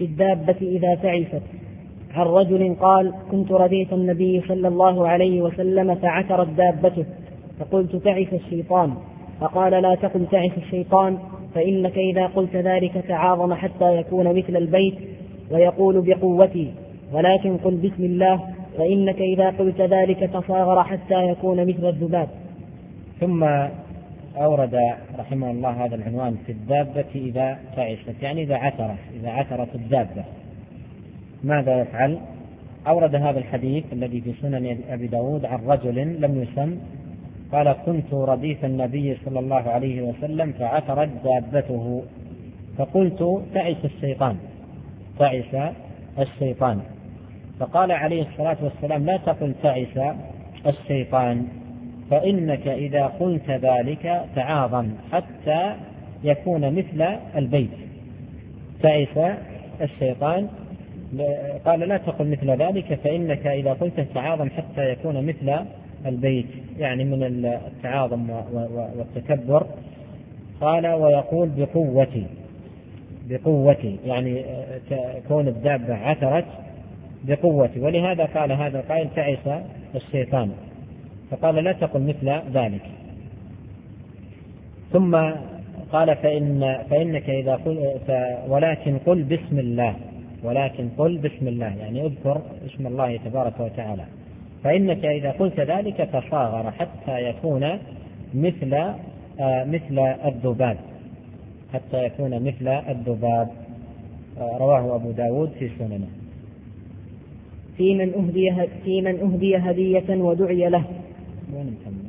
في الدابة إذا تعست. عن رجل قال: كنت رديف النبي صلى الله عليه وسلم فعثرت دابته، فقلت: تعس الشيطان. فقال: لا تقل تعس الشيطان، فإنك إذا قلت ذلك تعاظم حتى يكون مثل البيت ويقول بقوتي، ولكن قل بسم الله، فإنك إذا قلت ذلك تصاغر حتى يكون مثل الذباب. ثم أورد رحمه الله هذا العنوان: في الدابة إذا تعست، يعني إذا عثرت الدابة ماذا يفعل؟ أورد هذا الحديث الذي في سنن أبي داود عن رجل لم يسم قال: كنت رديف النبي صلى الله عليه وسلم فعثرت دابته، فقلت: تعس الشيطان. فقال عليه الصلاة والسلام: لا تقل تعس الشيطان، فإنك إذا قلت ذلك تعاظم حتى يكون مثل البيت. تعس الشيطان، قال: لا تقل مثل ذلك، فإنك إذا قلت تعاظم حتى يكون مثل البيت، يعني من التعاظم والتكبر. قال: ويقول بقوتي، يعني كون الدابة عثرت بقوتي، ولهذا قال هذا القائل: تعس الشيطان، فقال: لا تقل مثل ذلك. ثم قال: فإنك إذا قلت ولكن قل بسم الله، يعني اذكر اسم الله تبارك وتعالى، فإنك إذا قلت ذلك تصاغر حتى يكون مثل الذباب. رواه أبو داود في سننه. في من أهدي هدية ودعي له. وين